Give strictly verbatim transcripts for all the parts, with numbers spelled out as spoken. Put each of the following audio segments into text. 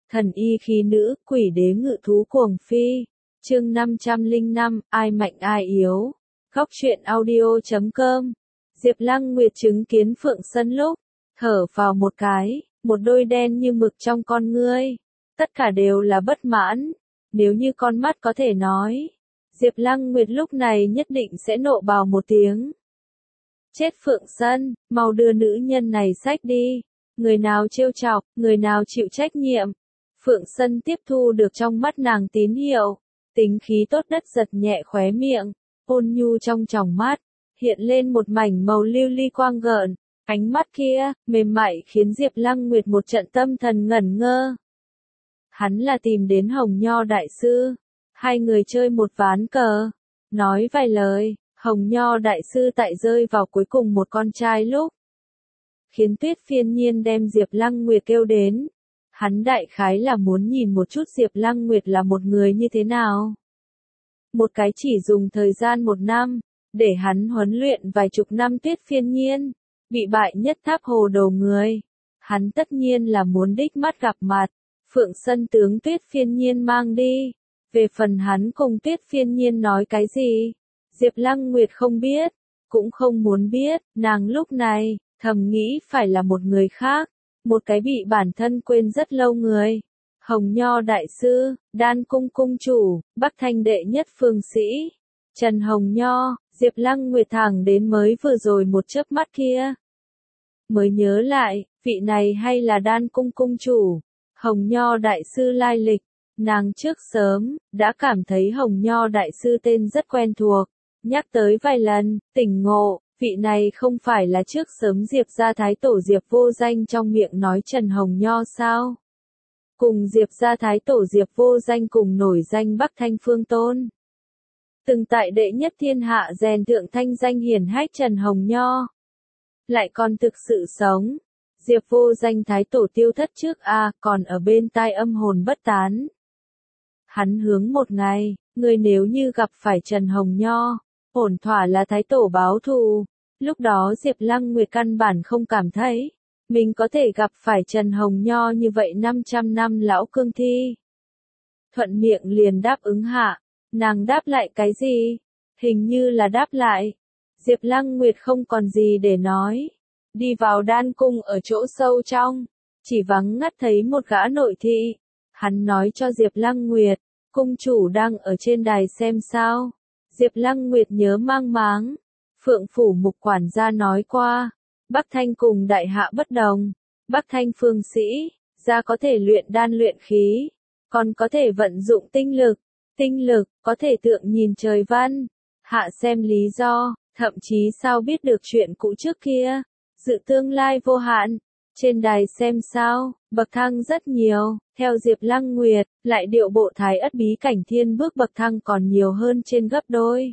Thần y khí nữ, quỷ đế ngự thú cuồng phi. Chương năm trăm lẻ năm, ai mạnh ai yếu. Góc truyện audio chấm com. Diệp Lăng Nguyệt chứng kiến Phượng Sân lúc thở vào một cái, một đôi đen như mực trong con ngươi, tất cả đều là bất mãn. Nếu như con mắt có thể nói, Diệp Lăng Nguyệt lúc này nhất định sẽ nộ bào một tiếng. Chết Phượng Sân, mau đưa nữ nhân này xách đi. Người nào trêu chọc, người nào chịu trách nhiệm. Phượng Sân tiếp thu được trong mắt nàng tín hiệu, tính khí tốt đất giật nhẹ khóe miệng, ôn nhu trong tròng mắt, hiện lên một mảnh màu lưu ly quang gợn, ánh mắt kia, mềm mại khiến Diệp Lăng Nguyệt một trận tâm thần ngẩn ngơ. Hắn là tìm đến Hồng Nho Đại Sư, hai người chơi một ván cờ, nói vài lời, Hồng Nho Đại Sư tại rơi vào cuối cùng một con trai lúc, khiến Tuyết Phiên Nhiên đem Diệp Lăng Nguyệt kêu đến. Hắn đại khái là muốn nhìn một chút Diệp Lăng Nguyệt là một người như thế nào. Một cái chỉ dùng thời gian một năm, để hắn huấn luyện vài chục năm Tuyết Phiên Nhiên, bị bại nhất tháp hồ đồ người. Hắn tất nhiên là muốn đích mắt gặp mặt, Phượng Sân tướng Tuyết Phiên Nhiên mang đi. Về phần hắn cùng Tuyết Phiên Nhiên nói cái gì, Diệp Lăng Nguyệt không biết, cũng không muốn biết, nàng lúc này, thầm nghĩ phải là một người khác. Một cái bị bản thân quên rất lâu người. Hồng Nho Đại Sư, Đan Cung Cung Chủ, Bắc Thanh đệ nhất phương sĩ. Trần Hồng Nho, Diệp Lăng Nguyệt thẳng đến mới vừa rồi một chớp mắt kia. Mới nhớ lại, vị này hay là Đan Cung Cung Chủ. Hồng Nho Đại Sư lai lịch. Nàng trước sớm, đã cảm thấy Hồng Nho Đại Sư tên rất quen thuộc. Nhắc tới vài lần, tỉnh ngộ. Vị này không phải là trước sớm Diệp gia thái tổ Diệp Vô Danh trong miệng nói Trần Hồng Nho sao? Cùng Diệp gia thái tổ Diệp Vô Danh cùng nổi danh Bắc Thanh Phương Tôn. Từng tại đệ nhất thiên hạ rèn thượng thanh danh hiển hách Trần Hồng Nho. Lại còn thực sự sống. Diệp Vô Danh thái tổ tiêu thất trước a à, còn ở bên tai âm hồn bất tán. Hắn hướng một ngày, người nếu như gặp phải Trần Hồng Nho, ổn thỏa là thái tổ báo thù. Lúc đó Diệp Lăng Nguyệt căn bản không cảm thấy, mình có thể gặp phải Trần Hồng Nho như vậy năm trăm năm lão cương thi. Thuận miệng liền đáp ứng hạ, nàng đáp lại cái gì? Hình như là đáp lại. Diệp Lăng Nguyệt không còn gì để nói. Đi vào đan cung ở chỗ sâu trong, chỉ vắng ngắt thấy một gã nội thị. Hắn nói cho Diệp Lăng Nguyệt, cung chủ đang ở trên đài xem sao. Diệp Lăng Nguyệt nhớ mang máng. Phượng Phủ Mục quản gia nói qua, Bắc Thanh cùng đại hạ bất đồng, Bắc Thanh phương sĩ, gia có thể luyện đan luyện khí, còn có thể vận dụng tinh lực, tinh lực, có thể tượng nhìn trời văn, hạ xem lý do, thậm chí sao biết được chuyện cũ trước kia, dự tương lai vô hạn, trên đài xem sao, bậc thang rất nhiều, theo Diệp Lăng Nguyệt, lại điệu bộ thái ất bí cảnh thiên bước bậc thang còn nhiều hơn trên gấp đôi.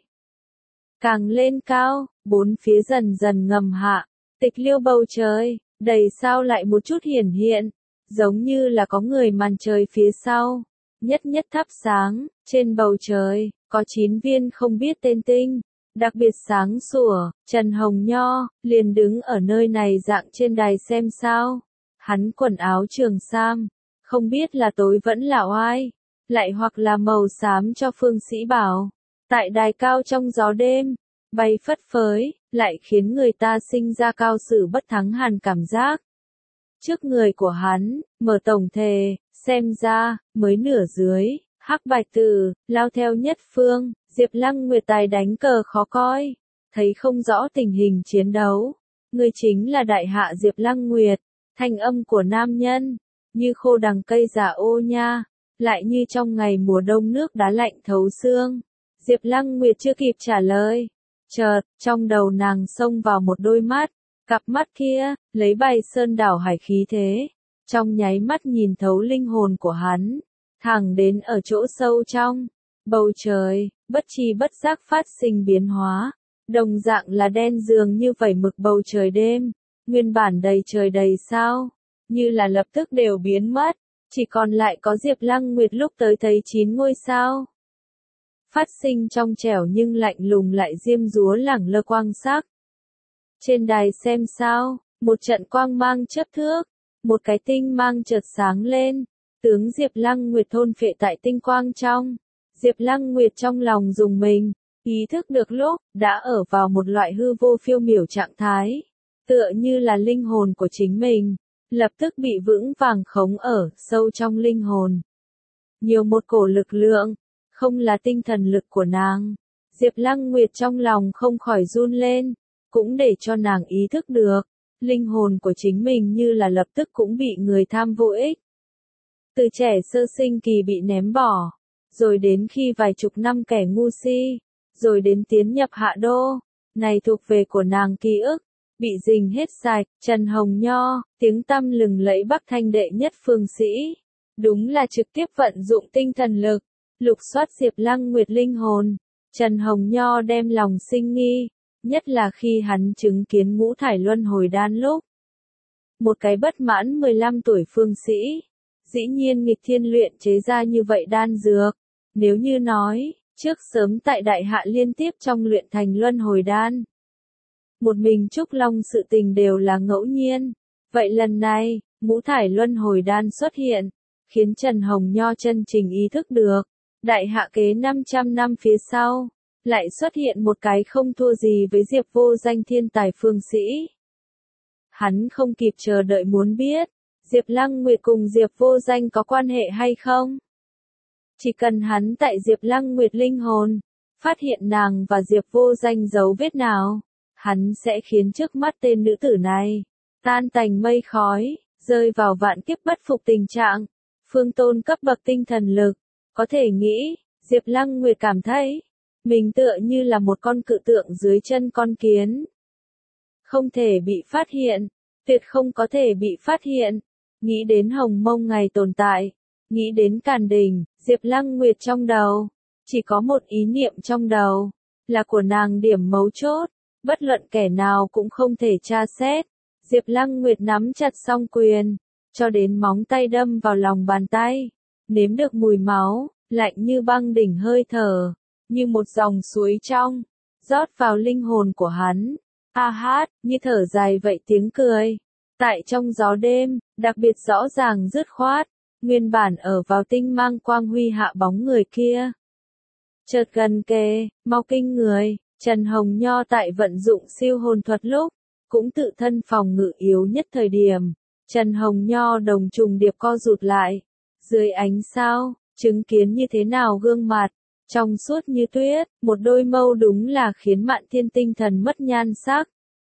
Càng lên cao, bốn phía dần dần ngầm hạ, tịch liêu bầu trời, đầy sao lại một chút hiển hiện, giống như là có người màn trời phía sau, nhất nhất thắp sáng, trên bầu trời, có chín viên không biết tên tinh, đặc biệt sáng sủa, Trần Hồng Nho, liền đứng ở nơi này dạng trên đài xem sao, hắn quần áo trường sam, không biết là tối vẫn là oai, lại hoặc là màu xám cho phương sĩ bảo. Tại đài cao trong gió đêm, bay phất phới, lại khiến người ta sinh ra cao sử bất thắng hàn cảm giác. Trước người của hắn, mở tổng thề, xem ra, mới nửa dưới, hắc bạch tử, lao theo nhất phương, Diệp Lăng Nguyệt tài đánh cờ khó coi, thấy không rõ tình hình chiến đấu. Người chính là đại hạ Diệp Lăng Nguyệt, thanh âm của nam nhân, như khô đằng cây già ô nha, lại như trong ngày mùa đông nước đá lạnh thấu xương. Diệp Lăng Nguyệt chưa kịp trả lời. Chợt, trong đầu nàng xông vào một đôi mắt. Cặp mắt kia, lấy bài sơn đảo hải khí thế. Trong nháy mắt nhìn thấu linh hồn của hắn. Thẳng đến ở chỗ sâu trong. Bầu trời, bất tri bất giác phát sinh biến hóa. Đồng dạng là đen dường như vẩy mực bầu trời đêm. Nguyên bản đầy trời đầy sao. Như là lập tức đều biến mất. Chỉ còn lại có Diệp Lăng Nguyệt lúc tới thấy chín ngôi sao. Phát sinh trong trẻo nhưng lạnh lùng lại diêm dúa lẳng lơ quang sắc. Trên đài xem sao, một trận quang mang chớp thước, một cái tinh mang chợt sáng lên, tướng Diệp Lăng Nguyệt thôn phệ tại tinh quang trong. Diệp Lăng Nguyệt trong lòng rùng mình, ý thức được lúc đã ở vào một loại hư vô phiêu miểu trạng thái, tựa như là linh hồn của chính mình, lập tức bị vững vàng khống ở sâu trong linh hồn. Nhiều một cổ lực lượng, không là tinh thần lực của nàng. Diệp Lăng Nguyệt trong lòng không khỏi run lên, cũng để cho nàng ý thức được, linh hồn của chính mình như là lập tức cũng bị người tham vô ích. Từ trẻ sơ sinh kỳ bị ném bỏ, rồi đến khi vài chục năm kẻ ngu si, rồi đến tiến nhập hạ đô, này thuộc về của nàng ký ức, bị rình hết sạch. Trần Hồng Nho, tiếng tăm lừng lẫy Bắc Thanh đệ nhất phương sĩ, đúng là trực tiếp vận dụng tinh thần lực, lục soát Diệp Lăng Nguyệt linh hồn. Trần Hồng Nho đem lòng sinh nghi, nhất là khi hắn chứng kiến ngũ thải luân hồi đan lúc. Một cái bất mãn mười lăm tuổi phương sĩ, dĩ nhiên nghịch thiên luyện chế ra như vậy đan dược. Nếu như nói, trước sớm tại đại hạ liên tiếp trong luyện thành luân hồi đan, một mình Trúc Long sự tình đều là ngẫu nhiên. Vậy lần này, ngũ thải luân hồi đan xuất hiện, khiến Trần Hồng Nho chân chính ý thức được, đại hạ kế năm trăm năm phía sau, lại xuất hiện một cái không thua gì với Diệp Vô Danh thiên tài phương sĩ. Hắn không kịp chờ đợi muốn biết, Diệp Lăng Nguyệt cùng Diệp Vô Danh có quan hệ hay không? Chỉ cần hắn tại Diệp Lăng Nguyệt linh hồn, phát hiện nàng và Diệp Vô Danh dấu vết nào, hắn sẽ khiến trước mắt tên nữ tử này tan tành mây khói, rơi vào vạn kiếp bất phục tình trạng. Phương Tôn cấp bậc tinh thần lực, có thể nghĩ, Diệp Lăng Nguyệt cảm thấy, mình tựa như là một con cự tượng dưới chân con kiến. Không thể bị phát hiện, tuyệt không có thể bị phát hiện. Nghĩ đến Hồng Mông ngày tồn tại, nghĩ đến Càn Đình, Diệp Lăng Nguyệt trong đầu, chỉ có một ý niệm trong đầu, là của nàng điểm mấu chốt, bất luận kẻ nào cũng không thể tra xét. Diệp Lăng Nguyệt nắm chặt song quyền, cho đến móng tay đâm vào lòng bàn tay, nếm được mùi máu, lạnh như băng đỉnh hơi thở, như một dòng suối trong, rót vào linh hồn của hắn. A hát, như thở dài vậy tiếng cười. Tại trong gió đêm, đặc biệt rõ ràng dứt khoát, nguyên bản ở vào tinh mang quang huy hạ bóng người kia. Chợt gần kề, mau kinh người, Trần Hồng Nho tại vận dụng siêu hồn thuật lúc, cũng tự thân phòng ngự yếu nhất thời điểm. Trần Hồng Nho đồng trùng điệp co rụt lại, dưới ánh sao, chứng kiến như thế nào gương mặt, trong suốt như tuyết, một đôi mâu đúng là khiến Mạn Thiên tinh thần mất nhan sắc.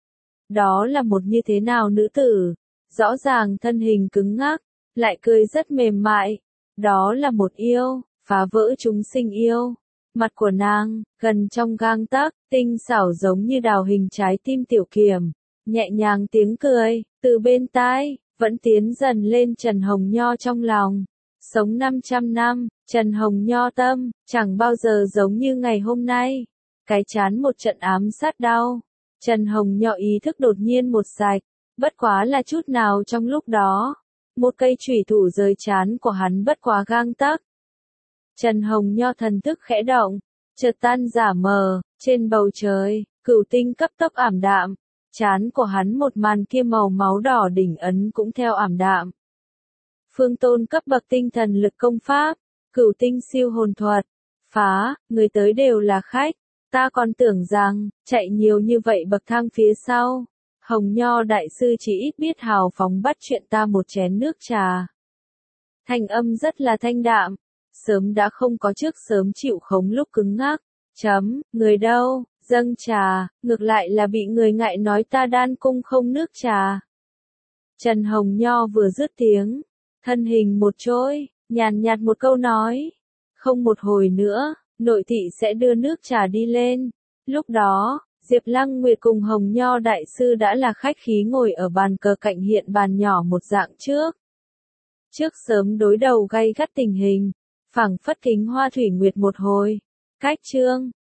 Đó là một như thế nào nữ tử, rõ ràng thân hình cứng ngắc, lại cười rất mềm mại. Đó là một yêu, phá vỡ chúng sinh yêu. Mặt của nàng, gần trong gang tấc, tinh xảo giống như đào hình trái tim tiểu kiềm. Nhẹ nhàng tiếng cười, từ bên tai, vẫn tiến dần lên Trần Hồng Nho trong lòng. Sống năm trăm năm, Trần Hồng Nho tâm, chẳng bao giờ giống như ngày hôm nay. Cái chán một trận ám sát đau. Trần Hồng Nho ý thức đột nhiên một sạch, bất quá là chút nào trong lúc đó. Một cây chủy thủ rời chán của hắn bất quá gang tấc. Trần Hồng Nho thần thức khẽ động, chợt tan giả mờ, trên bầu trời, cửu tinh cấp tốc ảm đạm. Chán của hắn một màn kia màu máu đỏ đỉnh ấn cũng theo ảm đạm. Phương Tôn cấp bậc tinh thần lực công pháp, cửu tinh siêu hồn thuật, phá, người tới đều là khách, ta còn tưởng rằng, chạy nhiều như vậy bậc thang phía sau. Hồng Nho đại sư chỉ ít biết hào phóng bắt chuyện ta một chén nước trà. Thanh âm rất là thanh đạm, sớm đã không có trước sớm chịu khống lúc cứng ngắc. Chấm, người đâu, dâng trà, ngược lại là bị người ngại nói ta đan cung không nước trà. Trần Hồng Nho vừa dứt tiếng, thân hình một trôi, nhàn nhạt một câu nói. Không một hồi nữa, nội thị sẽ đưa nước trà đi lên. Lúc đó, Diệp Lăng Nguyệt cùng Hồng Nho đại sư đã là khách khí ngồi ở bàn cờ cạnh hiện bàn nhỏ một dạng trước. Trước sớm đối đầu gay gắt tình hình, phảng phất kính hoa thủy nguyệt một hồi. Cách chương